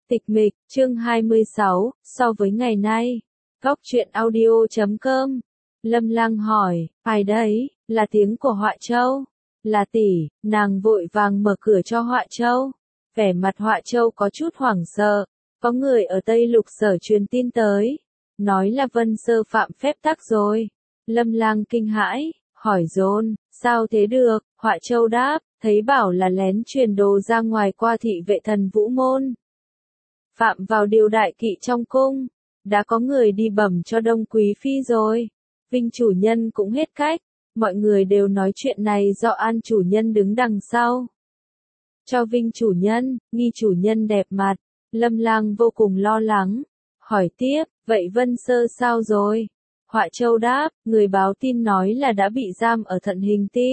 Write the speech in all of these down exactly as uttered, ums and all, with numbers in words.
Tịch mịch, chương hai mươi sáu, so với ngày nay. Góc truyện audio chấm com. Lâm Lang hỏi, ai đấy, là tiếng của Họa Châu. Là tỷ, nàng vội vàng mở cửa cho Họa Châu. Vẻ mặt Họa Châu có chút hoảng sợ, có người ở Tây Lục Sở truyền tin tới. Nói là Vân Sơ phạm phép tắc rồi. Lâm Lang kinh hãi, hỏi dồn, sao thế được, Họa Châu đáp, thấy bảo là lén truyền đồ ra ngoài qua thị vệ thần vũ môn. Phạm vào điều đại kỵ trong cung, đã có người đi bẩm cho Đông Quý Phi rồi. Vinh chủ nhân cũng hết cách, mọi người đều nói chuyện này do An chủ nhân đứng đằng sau. Cho Vinh chủ nhân, nghi chủ nhân đẹp mặt, Lâm Lang vô cùng lo lắng, hỏi tiếp, vậy Vân Sơ sao rồi? Họa Châu đáp, người báo tin nói là đã bị giam ở Thận Hình Ti.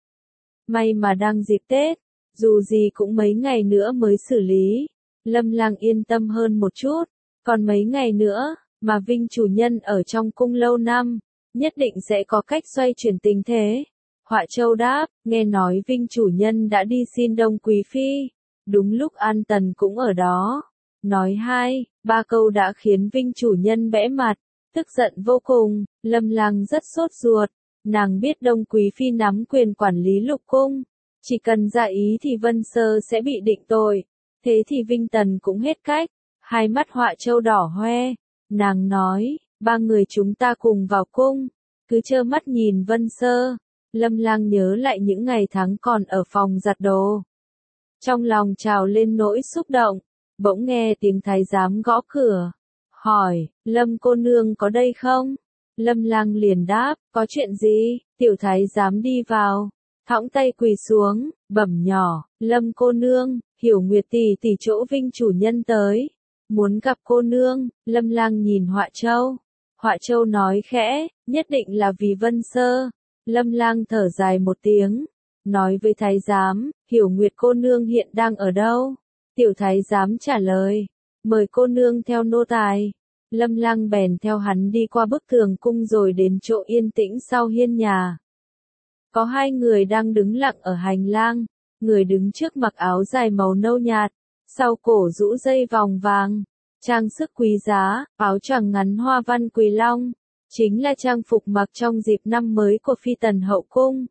May mà đang dịp Tết, dù gì cũng mấy ngày nữa mới xử lý. Lâm Lang yên tâm hơn một chút, còn mấy ngày nữa, mà Vinh chủ nhân ở trong cung lâu năm, nhất định sẽ có cách xoay chuyển tình thế. Họa Châu đáp, nghe nói Vinh chủ nhân đã đi xin Đông Quý Phi, đúng lúc An Tần cũng ở đó. Nói hai, ba câu đã khiến Vinh chủ nhân bẽ mặt, tức giận vô cùng. Lâm Lang rất sốt ruột, nàng biết Đông Quý Phi nắm quyền quản lý lục cung, chỉ cần ra ý thì Vân Sơ sẽ bị định tội. Thế thì Vinh Tần cũng hết cách, hai mắt Họa Châu đỏ hoe, nàng nói, ba người chúng ta cùng vào cung, cứ trơ mắt nhìn Vân Sơ. Lâm Lang nhớ lại những ngày tháng còn ở phòng giặt đồ. Trong lòng trào lên nỗi xúc động, bỗng nghe tiếng thái giám gõ cửa, hỏi, Lâm cô nương có đây không? Lâm Lang liền đáp, có chuyện gì? Tiểu thái giám đi vào, thõng tay quỳ xuống, bẩm nhỏ, Lâm cô nương, Hiểu Nguyệt tỷ tỷ chỗ Vinh chủ nhân tới, muốn gặp cô nương. Lâm Lang nhìn Họa Châu, Họa Châu nói khẽ, nhất định là vì Vân Sơ. Lâm Lang thở dài một tiếng, nói với thái giám, Hiểu Nguyệt cô nương hiện đang ở đâu? Tiểu thái giám trả lời, mời cô nương theo nô tài. Lâm Lang bèn theo hắn đi qua bức tường cung rồi đến chỗ yên tĩnh sau hiên nhà. Có hai người đang đứng lặng ở hành lang. Người đứng trước mặc áo dài màu nâu nhạt, sau cổ rũ dây vòng vàng, trang sức quý giá, áo choàng ngắn hoa văn quỳ long, chính là trang phục mặc trong dịp năm mới của Phi Tần hậu cung.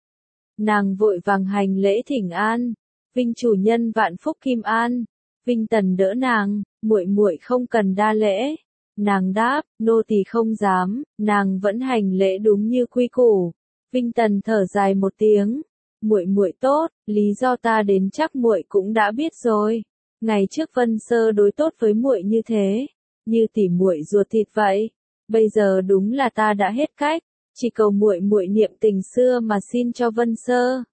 Nàng vội vàng hành lễ thỉnh an, Vinh chủ nhân vạn phúc kim an. Vinh Tần đỡ nàng, muội muội không cần đa lễ. Nàng đáp, nô tỳ không dám, nàng vẫn hành lễ đúng như quy củ. Vinh Tần thở dài một tiếng. Muội muội tốt, lý do ta đến chắc muội cũng đã biết rồi. Ngày trước Vân Sơ đối tốt với muội như thế, như tỉ muội ruột thịt vậy. Bây giờ đúng là ta đã hết cách, chỉ cầu muội muội niệm tình xưa mà xin cho Vân Sơ.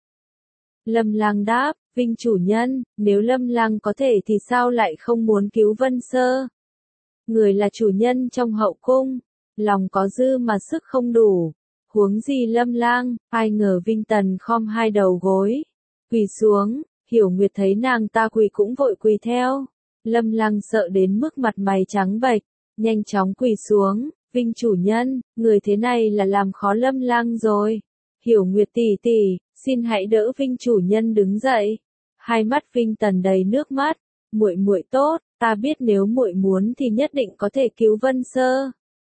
Lâm Lang đáp, Vinh chủ nhân, nếu Lâm Lang có thể thì sao lại không muốn cứu Vân Sơ? Người là chủ nhân trong hậu cung, lòng có dư mà sức không đủ. Huống gì Lâm Lang, ai ngờ Vinh Tần khom hai đầu gối, quỳ xuống. Hiểu Nguyệt thấy nàng ta quỳ cũng vội quỳ theo. Lâm Lang sợ đến mức mặt mày trắng bệch, nhanh chóng quỳ xuống, Vinh chủ nhân, người thế này là làm khó Lâm Lang rồi. Hiểu Nguyệt tỷ tỷ, xin hãy đỡ Vinh chủ nhân đứng dậy. Hai mắt Vinh Tần đầy nước mắt, muội muội tốt, ta biết nếu muội muốn thì nhất định có thể cứu Vân Sơ.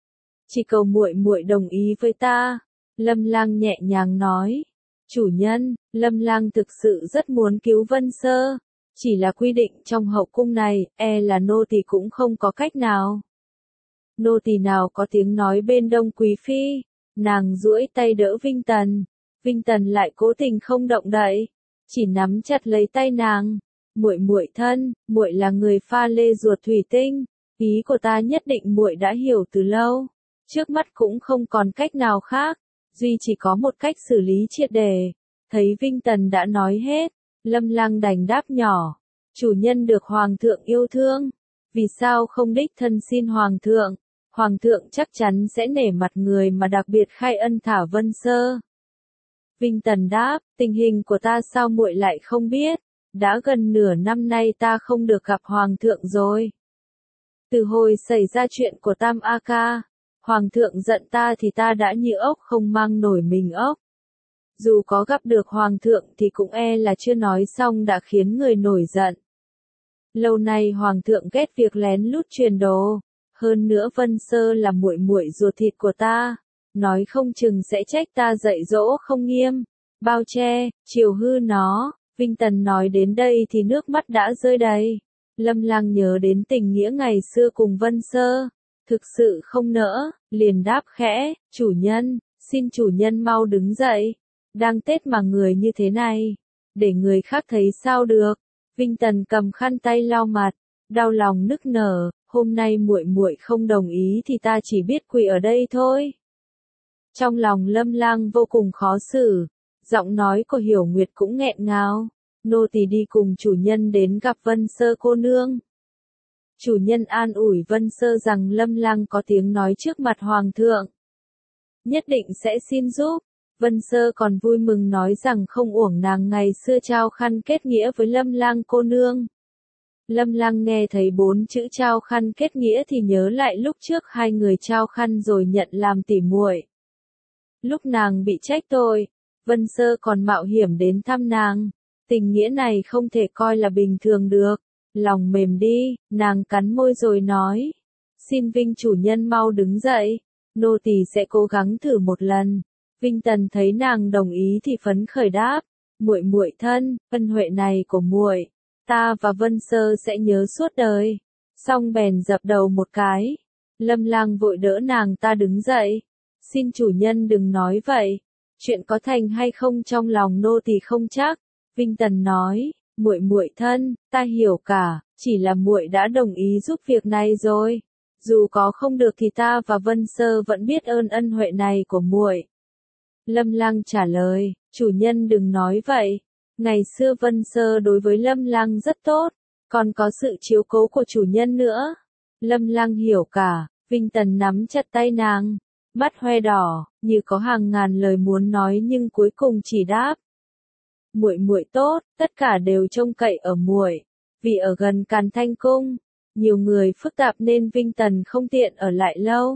Chỉ cầu muội muội đồng ý với ta. Lâm Lang nhẹ nhàng nói, chủ nhân, Lâm Lang thực sự rất muốn cứu Vân Sơ, chỉ là quy định trong hậu cung này, e là nô tỳ cũng không có cách nào. Nô tỳ nào có tiếng nói bên Đông Quý Phi. Nàng duỗi tay đỡ Vinh Tần, Vinh Tần lại cố tình không động đậy, chỉ nắm chặt lấy tay nàng. Muội muội thân, muội là người pha lê ruột thủy tinh, ý của ta nhất định muội đã hiểu từ lâu. Trước mắt cũng không còn cách nào khác, duy chỉ có một cách xử lý triệt để. Thấy Vinh Tần đã nói hết, Lâm Lang đành đáp nhỏ, chủ nhân được Hoàng thượng yêu thương, vì sao không đích thân xin Hoàng thượng, Hoàng thượng chắc chắn sẽ nể mặt người mà đặc biệt khai ân thả Vân Sơ. Vinh Tần đáp, tình hình của ta sao muội lại không biết, đã gần nửa năm nay ta không được gặp Hoàng thượng rồi. Từ hồi xảy ra chuyện của Tam A Ca, Hoàng thượng giận ta thì ta đã như ốc không mang nổi mình ốc. Dù có gặp được Hoàng thượng thì cũng e là chưa nói xong đã khiến người nổi giận. Lâu nay hoàng thượng ghét việc lén lút truyền đồ, hơn nữa Vân Sơ là muội muội ruột thịt của ta, nói không chừng sẽ trách ta dạy dỗ không nghiêm, bao che, chiều hư nó. Vinh Tần nói đến đây thì nước mắt đã rơi đầy. Lâm Lang nhớ đến tình nghĩa ngày xưa cùng Vân Sơ, thực sự không nỡ, liền đáp khẽ, chủ nhân, xin chủ nhân mau đứng dậy, đang Tết mà người như thế này, để người khác thấy sao được. Vinh Tần cầm khăn tay lau mặt, đau lòng nức nở, hôm nay muội muội không đồng ý thì ta chỉ biết quỳ ở đây thôi. Trong lòng Lâm Lang vô cùng khó xử, giọng nói của Hiểu Nguyệt cũng nghẹn ngào, nô tỳ đi cùng chủ nhân đến gặp Vân Sơ cô nương. Chủ nhân an ủi Vân Sơ rằng Lâm Lang có tiếng nói trước mặt hoàng thượng, nhất định sẽ xin giúp. Vân Sơ còn vui mừng nói rằng không uổng nàng ngày xưa trao khăn kết nghĩa với Lâm Lang cô nương. Lâm Lang nghe thấy bốn chữ trao khăn kết nghĩa thì nhớ lại lúc trước hai người trao khăn rồi nhận làm tỉ muội. Lúc nàng bị trách tội, Vân Sơ còn mạo hiểm đến thăm nàng, tình nghĩa này không thể coi là bình thường được. Lòng mềm đi, nàng cắn môi rồi nói, xin Vinh chủ nhân mau đứng dậy, nô tỳ sẽ cố gắng thử một lần. Vinh Tần thấy nàng đồng ý thì phấn khởi đáp, muội muội thân, ân huệ này của muội, ta và Vân Sơ sẽ nhớ suốt đời. Xong bèn dập đầu một cái. Lâm Lang vội đỡ nàng ta đứng dậy, xin chủ nhân đừng nói vậy, chuyện có thành hay không trong lòng nô tỳ không chắc. Vinh Tần nói, muội muội thân, ta hiểu cả, chỉ là muội đã đồng ý giúp việc này rồi, dù có không được thì ta và Vân Sơ vẫn biết ơn ân huệ này của muội. Lâm Lang trả lời, chủ nhân đừng nói vậy, ngày xưa Vân Sơ đối với Lâm Lang rất tốt, còn có sự chiếu cố của chủ nhân nữa. Lâm Lang hiểu cả. Vinh Tần nắm chặt tay nàng, mắt hoe đỏ, như có hàng ngàn lời muốn nói nhưng cuối cùng chỉ đáp, muội muội tốt, tất cả đều trông cậy ở muội, vì ở gần Càn Thanh cung, nhiều người phức tạp nên Vinh Tần không tiện ở lại lâu.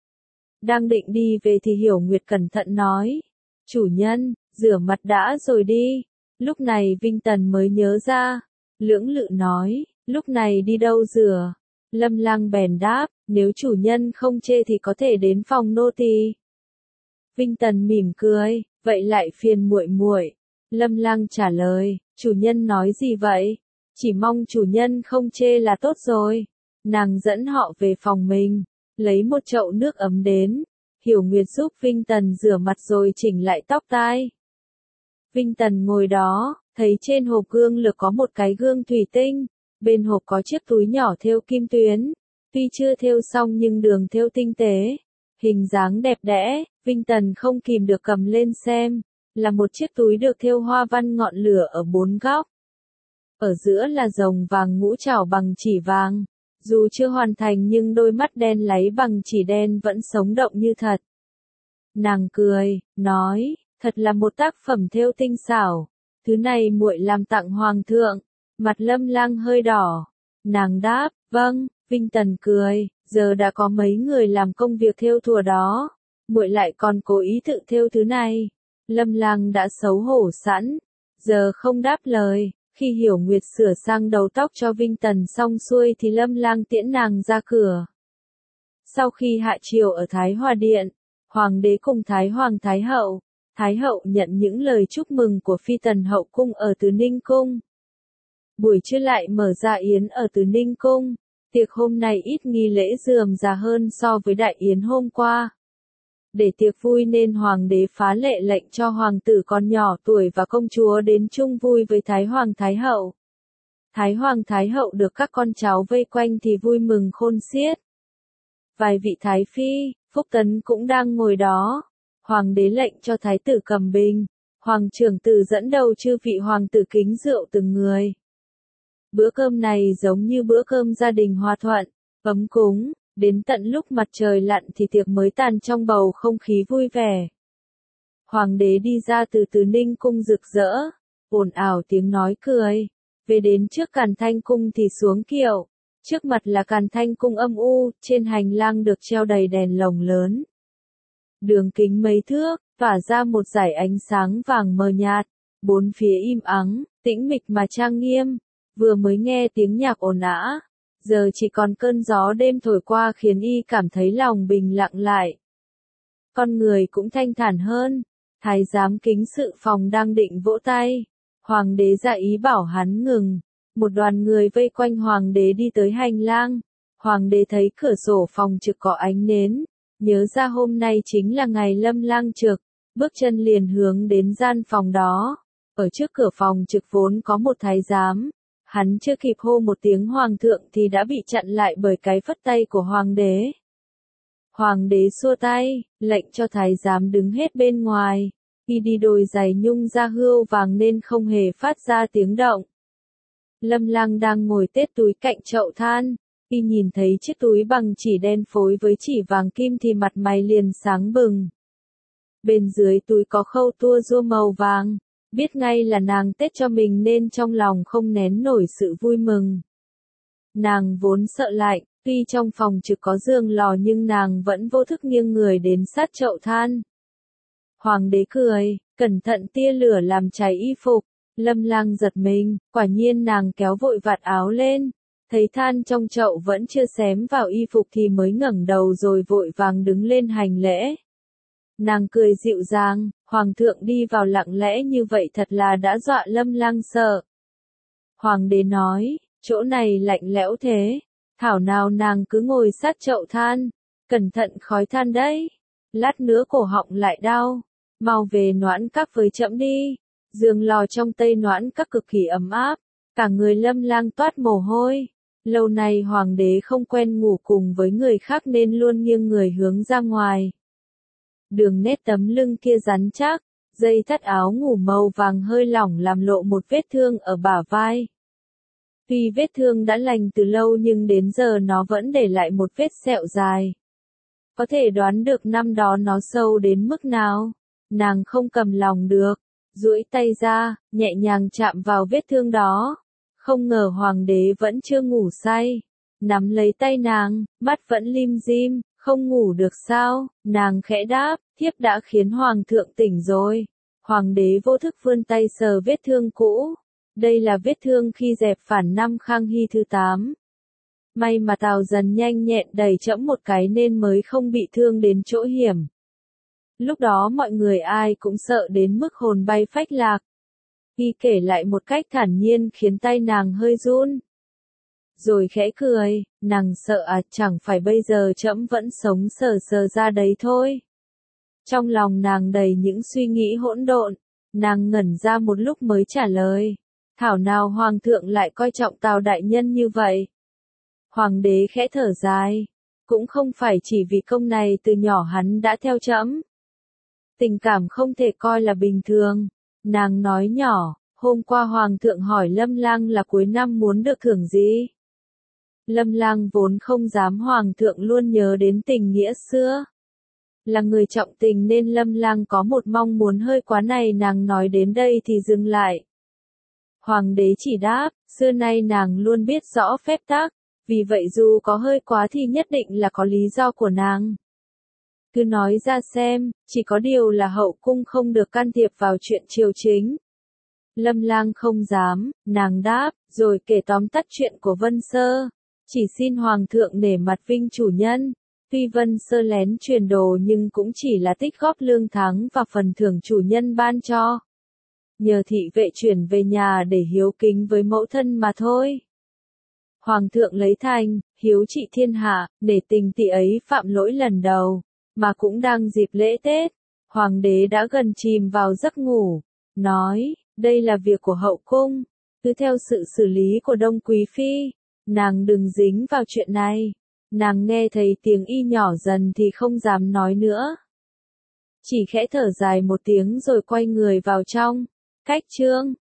Đang định đi về thì Hiểu Nguyệt cẩn thận nói, chủ nhân, rửa mặt đã rồi đi. Lúc này Vinh Tần mới nhớ ra, lưỡng lự nói, lúc này đi đâu rửa. Lâm Lang bèn đáp, nếu chủ nhân không chê thì có thể đến phòng nô tỳ. Vinh Tần mỉm cười, vậy lại phiền muội muội. Lâm Lang trả lời, chủ nhân nói gì vậy? Chỉ mong chủ nhân không chê là tốt rồi. Nàng dẫn họ về phòng mình, lấy một chậu nước ấm đến. Hiểu Nguyệt giúp Vinh Tần rửa mặt rồi chỉnh lại tóc tai. Vinh Tần ngồi đó, thấy trên hộp gương lược có một cái gương thủy tinh, bên hộp có chiếc túi nhỏ thêu kim tuyến, tuy chưa thêu xong nhưng đường thêu tinh tế, hình dáng đẹp đẽ. Vinh Tần không kìm được cầm lên xem, là một chiếc túi được thêu hoa văn ngọn lửa ở bốn góc. Ở giữa là rồng vàng ngũ trảo bằng chỉ vàng, dù chưa hoàn thành nhưng đôi mắt đen láy bằng chỉ đen vẫn sống động như thật. Nàng cười, nói, thật là một tác phẩm thêu tinh xảo, thứ này muội làm tặng hoàng thượng. Mặt Lâm Lang hơi đỏ, nàng đáp, vâng. Vinh Tần cười, giờ đã có mấy người làm công việc thêu thùa đó, muội lại còn cố ý tự thêu thứ này. Lâm Lang đã xấu hổ sẵn, giờ không đáp lời. Khi Hiểu Nguyệt sửa sang đầu tóc cho Vinh Tần xong xuôi thì Lâm Lang tiễn nàng ra cửa. Sau khi hạ triều ở Thái Hòa Điện, Hoàng đế cùng Thái Hoàng Thái Hậu, Thái Hậu nhận những lời chúc mừng của Phi Tần Hậu Cung ở Từ Ninh Cung. Buổi trưa lại mở ra yến ở Từ Ninh Cung, tiệc hôm nay ít nghi lễ rườm rà hơn so với đại yến hôm qua. Để tiệc vui nên Hoàng đế phá lệ lệnh cho hoàng tử còn nhỏ tuổi và công chúa đến chung vui với Thái Hoàng Thái Hậu. Thái Hoàng Thái Hậu được các con cháu vây quanh thì vui mừng khôn xiết. Vài vị Thái Phi, Phúc Tấn cũng đang ngồi đó. Hoàng đế lệnh cho Thái tử cầm bình, Hoàng trưởng tử dẫn đầu chư vị hoàng tử kính rượu từng người. Bữa cơm này giống như bữa cơm gia đình hòa thuận, ấm cúng, đến tận lúc mặt trời lặn thì tiệc mới tàn trong bầu không khí vui vẻ. Hoàng đế đi ra từ Từ Ninh Cung rực rỡ, ồn ào tiếng nói cười, về đến trước Càn Thanh Cung thì xuống kiệu, trước mặt là Càn Thanh Cung âm u, trên hành lang được treo đầy đèn lồng lớn. Đường kính mấy thước, tỏa ra một dải ánh sáng vàng mờ nhạt, bốn phía im ắng, tĩnh mịch mà trang nghiêm. vừa mới nghe tiếng nhạc ồn ào, giờ chỉ còn cơn gió đêm thổi qua khiến y cảm thấy lòng bình lặng lại. Con người cũng thanh thản hơn. Thái giám kính sự phòng đang định vỗ tay. Hoàng đế ra ý bảo hắn ngừng. Một đoàn người vây quanh hoàng đế đi tới hành lang. Hoàng đế thấy cửa sổ phòng trực có ánh nến. Nhớ ra hôm nay chính là ngày Lâm Lang trực. Bước chân liền hướng đến gian phòng đó. Ở trước cửa phòng trực vốn có một thái giám. Hắn chưa kịp hô một tiếng hoàng thượng thì đã bị chặn lại bởi cái phất tay của hoàng đế. Hoàng đế xua tay, lệnh cho thái giám đứng hết bên ngoài. Y đi đôi giày nhung da hươu vàng nên không hề phát ra tiếng động. Lâm Lang đang ngồi tết túi cạnh chậu than. Y nhìn thấy chiếc túi bằng chỉ đen phối với chỉ vàng kim thì mặt mày liền sáng bừng. Bên dưới túi có khâu tua rua màu vàng. Biết ngay là nàng tết cho mình nên trong lòng không nén nổi sự vui mừng. Nàng vốn sợ lạnh, tuy trong phòng trực có giường lò nhưng nàng vẫn vô thức nghiêng người đến sát chậu than. Hoàng đế cười, cẩn thận tia lửa làm cháy y phục. Lâm Lang giật mình, quả nhiên nàng kéo vội vạt áo lên. Thấy than trong chậu vẫn chưa xém vào y phục thì mới ngẩng đầu rồi vội vàng đứng lên hành lễ. Nàng cười dịu dàng, hoàng thượng đi vào lặng lẽ như vậy thật là đã dọa Lâm Lang sợ. Hoàng đế nói, chỗ này lạnh lẽo thế, thảo nào nàng cứ ngồi sát chậu than, cẩn thận khói than đấy, lát nữa cổ họng lại đau, mau về Noãn Các với trẫm đi. Giường lò trong Tây Noãn Các cực kỳ ấm áp, cả người Lâm Lang toát mồ hôi. Lâu nay hoàng đế không quen ngủ cùng với người khác nên luôn nghiêng người hướng ra ngoài. Đường nét tấm lưng kia rắn chắc, dây thắt áo ngủ màu vàng hơi lỏng làm lộ một vết thương ở bả vai. Tuy vết thương đã lành từ lâu nhưng đến giờ nó vẫn để lại một vết sẹo dài. Có thể đoán được năm đó nó sâu đến mức nào. Nàng không cầm lòng được, duỗi tay ra, nhẹ nhàng chạm vào vết thương đó. Không ngờ hoàng đế vẫn chưa ngủ say. Nắm lấy tay nàng, mắt vẫn lim dim, không ngủ được sao? Nàng khẽ đáp, thiếp đã khiến hoàng thượng tỉnh rồi. Hoàng đế vô thức vươn tay sờ vết thương cũ. Đây là vết thương khi dẹp phản năm Khang Hy thứ tám. May mà Tào Dần nhanh nhẹn đẩy trẫm một cái nên mới không bị thương đến chỗ hiểm. Lúc đó mọi người ai cũng sợ đến mức hồn bay phách lạc. Y kể lại một cách thản nhiên khiến tay nàng hơi run. Rồi khẽ cười, nàng sợ à, chẳng phải bây giờ trẫm vẫn sống sờ sờ ra đấy thôi. Trong lòng nàng đầy những suy nghĩ hỗn độn, nàng ngẩn ra một lúc mới trả lời. Thảo nào hoàng thượng lại coi trọng Tào đại nhân như vậy. Hoàng đế khẽ thở dài, cũng không phải chỉ vì công này từ nhỏ hắn đã theo trẫm. Tình cảm không thể coi là bình thường. Nàng nói nhỏ, hôm qua hoàng thượng hỏi Lâm Lang là cuối năm muốn được thưởng gì. Lâm Lang vốn không dám hoàng thượng luôn nhớ đến tình nghĩa xưa. Là người trọng tình nên Lâm Lang có một mong muốn hơi quá này, nàng nói đến đây thì dừng lại. Hoàng đế chỉ đáp, xưa nay nàng luôn biết rõ phép tắc, vì vậy dù có hơi quá thì nhất định là có lý do của nàng. Cứ nói ra xem, chỉ có điều là hậu cung không được can thiệp vào chuyện triều chính. Lâm Lang không dám, nàng đáp, rồi kể tóm tắt chuyện của Vân Sơ. Chỉ xin hoàng thượng nể mặt vinh chủ nhân. Tuy Vân Sơ lén truyền đồ nhưng cũng chỉ là tích góp lương tháng và phần thưởng chủ nhân ban cho. Nhờ thị vệ chuyển về nhà để hiếu kính với mẫu thân mà thôi. Hoàng thượng lấy thành, hiếu trị thiên hạ, để tình tỷ ấy phạm lỗi lần đầu, mà cũng đang dịp lễ Tết. Hoàng đế đã gần chìm vào giấc ngủ, nói, đây là việc của hậu cung, cứ theo sự xử lý của Đông Quý Phi, nàng đừng dính vào chuyện này. Nàng nghe thấy tiếng y nhỏ dần thì không dám nói nữa. Chỉ khẽ thở dài một tiếng rồi quay người vào trong. Cách chương